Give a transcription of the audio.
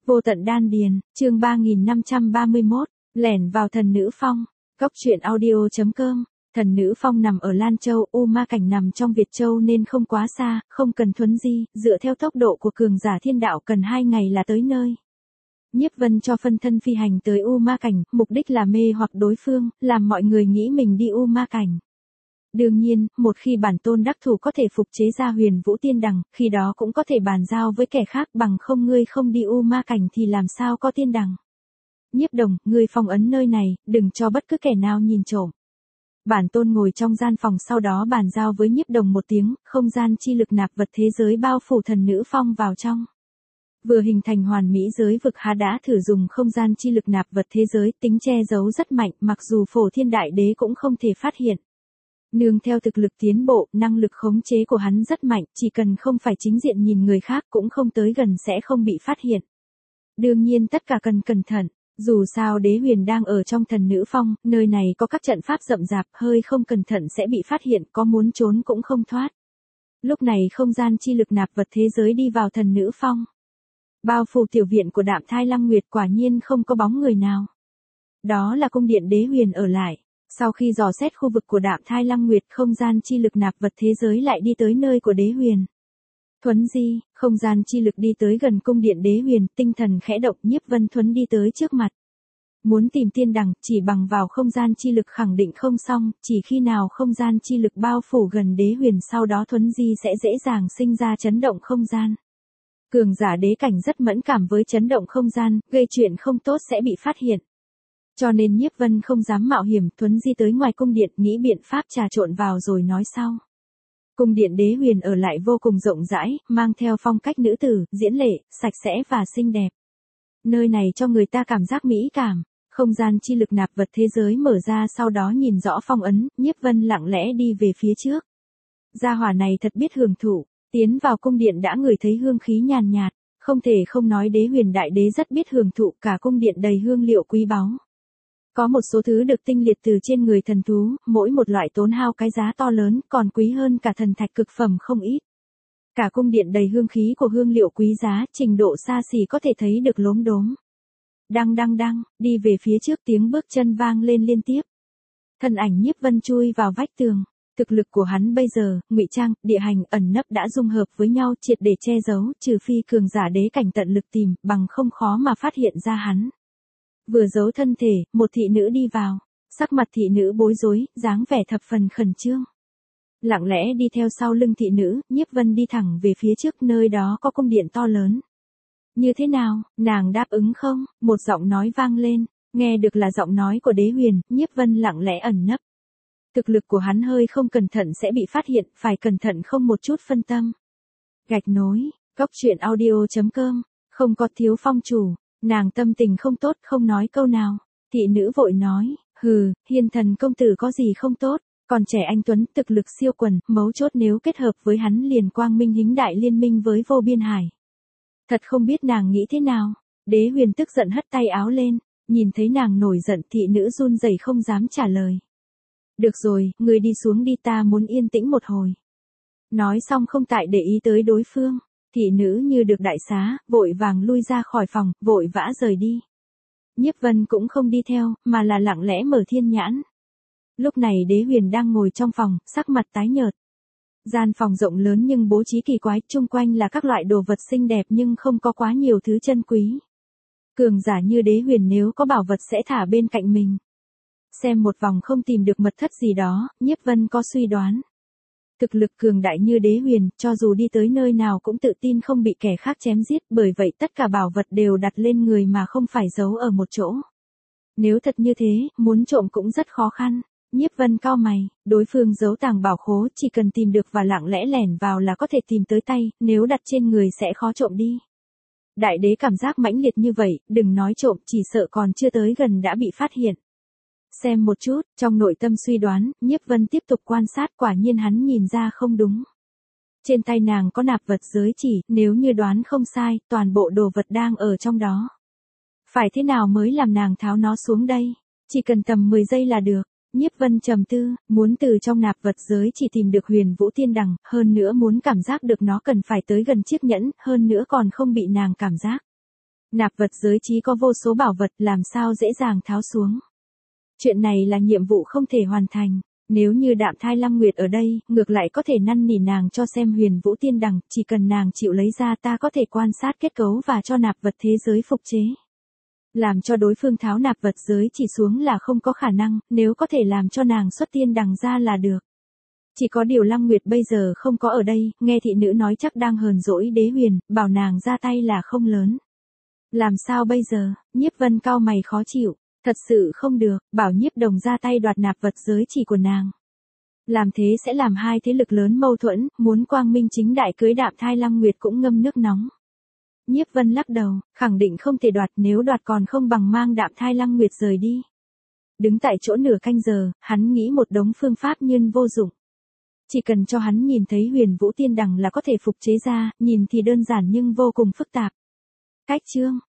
Vô tận đan điền, chương 3531, lẻn vào thần nữ phong. Góc truyện audio.com. Thần nữ phong nằm ở Lan Châu, U Ma Cảnh nằm trong Việt Châu nên không quá xa, không cần thuấn di, dựa theo tốc độ của cường giả thiên đạo cần 2 ngày là tới nơi. Nhiếp Vân cho phân thân phi hành tới U Ma Cảnh, mục đích là mê hoặc đối phương, làm mọi người nghĩ mình đi U Ma Cảnh. Đương nhiên, một khi bản tôn đắc thủ có thể phục chế ra Huyền Vũ Tiên Đằng, khi đó cũng có thể bàn giao với kẻ khác, bằng không ngươi không đi U Ma Cảnh thì làm sao có tiên đằng. Nhiếp Đồng, ngươi phong ấn nơi này, đừng cho bất cứ kẻ nào nhìn trộm. Bản tôn ngồi trong gian phòng sau đó bàn giao với Nhiếp Đồng một tiếng, không gian chi lực nạp vật thế giới bao phủ thần nữ phong vào trong. Vừa hình thành hoàn mỹ giới vực Hà đã thử dùng không gian chi lực nạp vật thế giới, tính che giấu rất mạnh, mặc dù Phổ Thiên Đại Đế cũng không thể phát hiện. Nương theo thực lực tiến bộ, năng lực khống chế của hắn rất mạnh, chỉ cần không phải chính diện nhìn người khác cũng không tới gần sẽ không bị phát hiện. Đương nhiên tất cả cần cẩn thận, dù sao Đế Huyền đang ở trong thần nữ phong, nơi này có các trận pháp rậm rạp, hơi không cẩn thận sẽ bị phát hiện, có muốn trốn cũng không thoát. Lúc này không gian chi lực nạp vật thế giới đi vào thần nữ phong. Bao phủ tiểu viện của Đạm Thai Lăng Nguyệt, quả nhiên không có bóng người nào. Đó là cung điện Đế Huyền ở lại. Sau khi dò xét khu vực của Đạm Thai Lăng Nguyệt, không gian chi lực nạp vật thế giới lại đi tới nơi của Đế Huyền. Thuấn di, không gian chi lực đi tới gần cung điện Đế Huyền, tinh thần khẽ động, Nhiếp Vân thuấn đi tới trước mặt. Muốn tìm tiên đằng, chỉ bằng vào không gian chi lực khẳng định không xong, chỉ khi nào không gian chi lực bao phủ gần Đế Huyền sau đó thuấn di sẽ dễ dàng sinh ra chấn động không gian. Cường giả đế cảnh rất mẫn cảm với chấn động không gian, gây chuyện không tốt sẽ bị phát hiện. Cho nên Nhiếp Vân không dám mạo hiểm, thuấn di tới ngoài cung điện, nghĩ biện pháp trà trộn vào rồi nói sau. Cung điện Đế Huyền ở lại vô cùng rộng rãi, mang theo phong cách nữ tử, diễn lệ, sạch sẽ và xinh đẹp. Nơi này cho người ta cảm giác mỹ cảm, không gian chi lực nạp vật thế giới mở ra sau đó nhìn rõ phong ấn, Nhiếp Vân lặng lẽ đi về phía trước. Gia hỏa này thật biết hưởng thụ, tiến vào cung điện đã ngửi thấy hương khí nhàn nhạt, không thể không nói Đế Huyền Đại Đế rất biết hưởng thụ, cả cung điện đầy hương liệu quý báu. Có một số thứ được tinh liệt từ trên người thần thú, mỗi một loại tốn hao cái giá to lớn, còn quý hơn cả thần thạch cực phẩm không ít. Cả cung điện đầy hương khí của hương liệu quý giá, trình độ xa xỉ có thể thấy được lốm đốm. Đăng đăng đăng, đi về phía trước tiếng bước chân vang lên liên tiếp. Thân ảnh Nhiếp Vân chui vào vách tường. Thực lực của hắn bây giờ, ngụy trang, địa hành, ẩn nấp đã dung hợp với nhau triệt để che giấu, trừ phi cường giả đế cảnh tận lực tìm, bằng không khó mà phát hiện ra hắn. Vừa giấu thân thể, một thị nữ đi vào. Sắc mặt thị nữ bối rối, dáng vẻ thập phần khẩn trương. Lặng lẽ đi theo sau lưng thị nữ, Nhiếp Vân đi thẳng về phía trước, nơi đó có cung điện to lớn. Như thế nào, nàng đáp ứng không? Một giọng nói vang lên, nghe được là giọng nói của Đế Huyền, Nhiếp Vân lặng lẽ ẩn nấp. Thực lực của hắn hơi không cẩn thận sẽ bị phát hiện, phải cẩn thận không một chút phân tâm. Gạch nối, góc truyện audio.com, không có thiếu phong chủ. Nàng tâm tình không tốt, không nói câu nào. Thị nữ vội nói, hừ, Hiên Thần công tử có gì không tốt, còn trẻ anh tuấn, thực lực siêu quần, mấu chốt nếu kết hợp với hắn liền quang minh hính đại liên minh với vô biên hải. Thật không biết nàng nghĩ thế nào. Đế Huyền tức giận hất tay áo lên, nhìn thấy nàng nổi giận, thị nữ run rẩy không dám trả lời. Được rồi, người đi xuống đi, ta muốn yên tĩnh một hồi. Nói xong không tại để ý tới đối phương. Thị nữ như được đại xá, vội vàng lui ra khỏi phòng, vội vã rời đi. Nhiếp Vân cũng không đi theo, mà là lặng lẽ mở thiên nhãn. Lúc này Đế Huyền đang ngồi trong phòng, sắc mặt tái nhợt. Gian phòng rộng lớn nhưng bố trí kỳ quái, chung quanh là các loại đồ vật xinh đẹp nhưng không có quá nhiều thứ chân quý. Cường giả như Đế Huyền nếu có bảo vật sẽ thả bên cạnh mình. Xem một vòng không tìm được mật thất gì đó, Nhiếp Vân có suy đoán. Thực lực cường đại như Đế Huyền, cho dù đi tới nơi nào cũng tự tin không bị kẻ khác chém giết, bởi vậy tất cả bảo vật đều đặt lên người mà không phải giấu ở một chỗ. Nếu thật như thế, muốn trộm cũng rất khó khăn. Nhiếp Vân cau mày, đối phương giấu tàng bảo khố, chỉ cần tìm được và lặng lẽ lẻn vào là có thể tìm tới tay, nếu đặt trên người sẽ khó trộm đi. Đại đế cảm giác mãnh liệt như vậy, đừng nói trộm, chỉ sợ còn chưa tới gần đã bị phát hiện. Xem một chút, trong nội tâm suy đoán, Nhiếp Vân tiếp tục quan sát, quả nhiên hắn nhìn ra không đúng. Trên tay nàng có nạp vật giới chỉ, nếu như đoán không sai, toàn bộ đồ vật đang ở trong đó. Phải thế nào mới làm nàng tháo nó xuống đây? Chỉ cần tầm 10 giây là được. Nhiếp Vân trầm tư, muốn từ trong nạp vật giới chỉ tìm được Huyền Vũ Tiên Đằng, hơn nữa muốn cảm giác được nó cần phải tới gần chiếc nhẫn, hơn nữa còn không bị nàng cảm giác. Nạp vật giới chỉ có vô số bảo vật, làm sao dễ dàng tháo xuống. Chuyện này là nhiệm vụ không thể hoàn thành. Nếu như Đạm Thai Lăng Nguyệt ở đây, ngược lại có thể năn nỉ nàng cho xem Huyền Vũ Tiên Đằng, chỉ cần nàng chịu lấy ra ta có thể quan sát kết cấu và cho nạp vật thế giới phục chế. Làm cho đối phương tháo nạp vật giới chỉ xuống là không có khả năng, nếu có thể làm cho nàng xuất tiên đằng ra là được. Chỉ có điều Lăng Nguyệt bây giờ không có ở đây, nghe thị nữ nói chắc đang hờn dỗi Đế Huyền, bảo nàng ra tay là không lớn. Làm sao bây giờ, Nhiếp Vân cau mày khó chịu, thật sự không được, bảo Nhiếp Đồng ra tay đoạt nạp vật giới chỉ của nàng. Làm thế sẽ làm hai thế lực lớn mâu thuẫn, muốn quang minh chính đại cưới Đạm Thai Lăng Nguyệt cũng ngâm nước nóng. Nhiếp Vân lắc đầu, khẳng định không thể đoạt, nếu đoạt còn không bằng mang Đạm Thai Lăng Nguyệt rời đi. Đứng tại chỗ nửa canh giờ, hắn nghĩ một đống phương pháp nhưng vô dụng. Chỉ cần cho hắn nhìn thấy Huyền Vũ Tiên Đằng là có thể phục chế ra, nhìn thì đơn giản nhưng vô cùng phức tạp. Cách chương